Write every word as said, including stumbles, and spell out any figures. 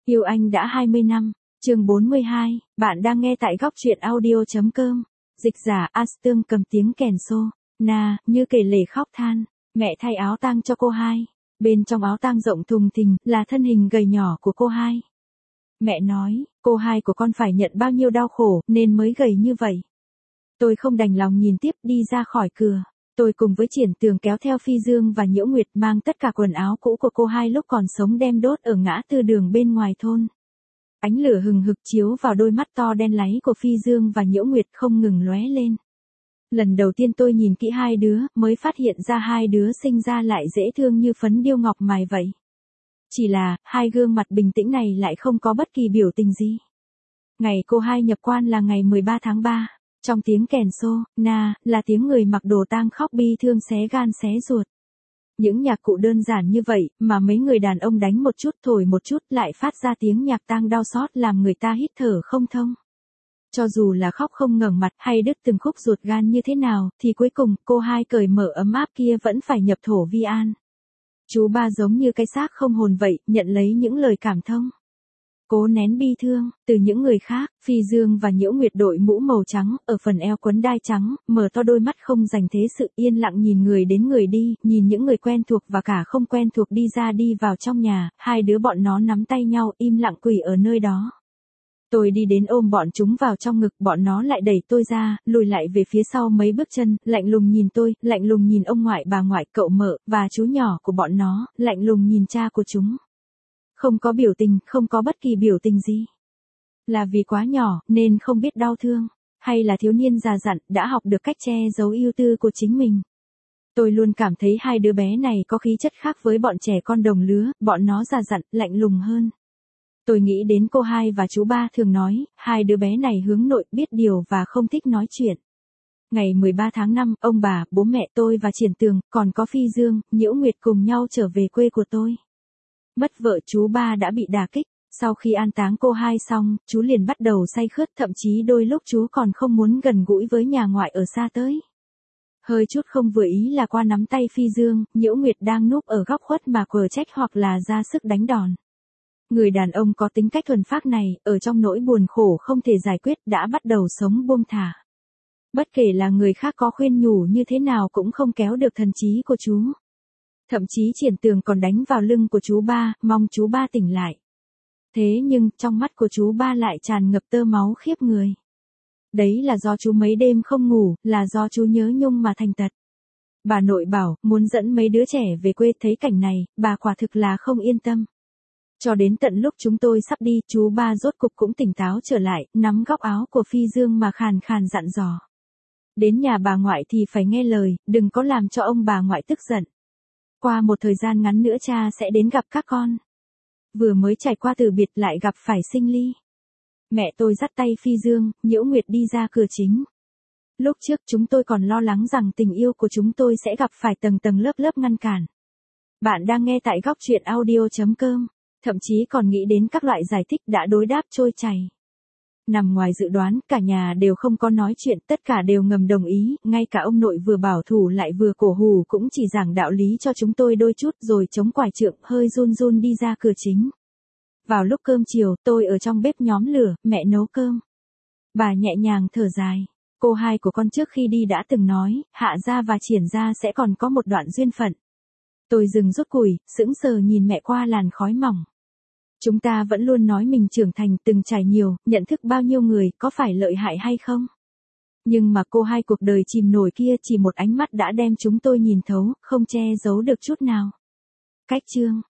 Yêu anh đã hai mươi năm, chương bốn mươi hai, bạn đang nghe tại góc truyện audio.com. Dịch giả A Tương cầm tiếng kèn xô, na, như kể lể khóc than, mẹ thay áo tang cho cô hai. Bên trong áo tang rộng thùng thình là thân hình gầy nhỏ của cô hai. Mẹ nói, cô hai của con phải nhận bao nhiêu đau khổ nên mới gầy như vậy. Tôi không đành lòng nhìn tiếp đi ra khỏi cửa. Tôi cùng với Triển Tường kéo theo Phi Dương và Nhiễu Nguyệt mang tất cả quần áo cũ của cô hai lúc còn sống đem đốt ở ngã tư đường bên ngoài thôn. Ánh lửa hừng hực chiếu vào đôi mắt to đen láy của Phi Dương và Nhiễu Nguyệt không ngừng lóe lên. Lần đầu tiên tôi nhìn kỹ hai đứa mới phát hiện ra hai đứa sinh ra lại dễ thương như phấn điêu ngọc mài vậy. Chỉ là, hai gương mặt bình tĩnh này lại không có bất kỳ biểu tình gì. Ngày cô hai nhập quan là ngày mười ba tháng ba. Trong tiếng kèn xô, na, là tiếng người mặc đồ tang khóc bi thương xé gan xé ruột. Những nhạc cụ đơn giản như vậy, mà mấy người đàn ông đánh một chút thổi một chút lại phát ra tiếng nhạc tang đau xót làm người ta hít thở không thông. Cho dù là khóc không ngẩng mặt hay đứt từng khúc ruột gan như thế nào, thì cuối cùng, cô hai cởi mở ấm áp kia vẫn phải nhập thổ vi an. Chú ba giống như cái xác không hồn vậy, nhận lấy những lời cảm thông. Cố nén bi thương, từ những người khác, Phi Dương và Nhiễu Nguyệt đội mũ màu trắng, ở phần eo quấn đai trắng, mở to đôi mắt không dành thế sự yên lặng nhìn người đến người đi, nhìn những người quen thuộc và cả không quen thuộc đi ra đi vào trong nhà, hai đứa bọn nó nắm tay nhau im lặng quỳ ở nơi đó. Tôi đi đến ôm bọn chúng vào trong ngực, bọn nó lại đẩy tôi ra, lùi lại về phía sau mấy bước chân, lạnh lùng nhìn tôi, lạnh lùng nhìn ông ngoại bà ngoại, cậu mợ, và chú nhỏ của bọn nó, lạnh lùng nhìn cha của chúng. Không có biểu tình, không có bất kỳ biểu tình gì. Là vì quá nhỏ, nên không biết đau thương, hay là thiếu niên già dặn, đã học được cách che giấu ưu tư của chính mình. Tôi luôn cảm thấy hai đứa bé này có khí chất khác với bọn trẻ con đồng lứa, bọn nó già dặn, lạnh lùng hơn. Tôi nghĩ đến cô hai và chú ba thường nói, hai đứa bé này hướng nội, biết điều và không thích nói chuyện. Ngày mười ba tháng năm, ông bà, bố mẹ tôi và Triển Tường, còn có Phi Dương, Nhiễu Nguyệt cùng nhau trở về quê của tôi. Mất vợ chú ba đã bị đả kích, sau khi an táng cô hai xong, chú liền bắt đầu say khướt, thậm chí đôi lúc chú còn không muốn gần gũi với nhà ngoại ở xa tới. Hơi chút không vừa ý là qua nắm tay Phi Dương, Nhiễu Nguyệt đang núp ở góc khuất mà quờ trách hoặc là ra sức đánh đòn. Người đàn ông có tính cách thuần phác này, ở trong nỗi buồn khổ không thể giải quyết đã bắt đầu sống buông thả. Bất kể là người khác có khuyên nhủ như thế nào cũng không kéo được thần trí của chú. Thậm chí Triển Tường còn đánh vào lưng của chú ba, mong chú ba tỉnh lại. Thế nhưng, trong mắt của chú ba lại tràn ngập tơ máu khiếp người. Đấy là do chú mấy đêm không ngủ, là do chú nhớ nhung mà thành tật. Bà nội bảo, muốn dẫn mấy đứa trẻ về quê, thấy cảnh này, bà quả thực là không yên tâm. Cho đến tận lúc chúng tôi sắp đi, chú ba rốt cục cũng tỉnh táo trở lại, nắm góc áo của Phi Dương mà khàn khàn dặn dò. Đến nhà bà ngoại thì phải nghe lời, đừng có làm cho ông bà ngoại tức giận. Qua một thời gian ngắn nữa cha sẽ đến gặp các con. Vừa mới trải qua từ biệt lại gặp phải sinh ly. Mẹ tôi dắt tay Phi Dương, Nhiễu Nguyệt đi ra cửa chính. Lúc trước chúng tôi còn lo lắng rằng tình yêu của chúng tôi sẽ gặp phải tầng tầng lớp lớp ngăn cản. Bạn đang nghe tại góc truyện audio.com, thậm chí còn nghĩ đến các loại giải thích đã đối đáp trôi chảy. Nằm ngoài dự đoán, cả nhà đều không có nói chuyện, tất cả đều ngầm đồng ý, ngay cả ông nội vừa bảo thủ lại vừa cổ hủ cũng chỉ giảng đạo lý cho chúng tôi đôi chút rồi chống quải trượng hơi run run đi ra cửa chính. Vào lúc cơm chiều, tôi ở trong bếp nhóm lửa, mẹ nấu cơm. Bà nhẹ nhàng thở dài, cô hai của con trước khi đi đã từng nói, Hạ gia và Triển gia sẽ còn có một đoạn duyên phận. Tôi dừng rút củi, sững sờ nhìn mẹ qua làn khói mỏng. Chúng ta vẫn luôn nói mình trưởng thành, từng trải nhiều, nhận thức bao nhiêu người, có phải lợi hại hay không? Nhưng mà cô hai cuộc đời chìm nổi kia chỉ một ánh mắt đã đem chúng tôi nhìn thấu, không che giấu được chút nào. Cách chương,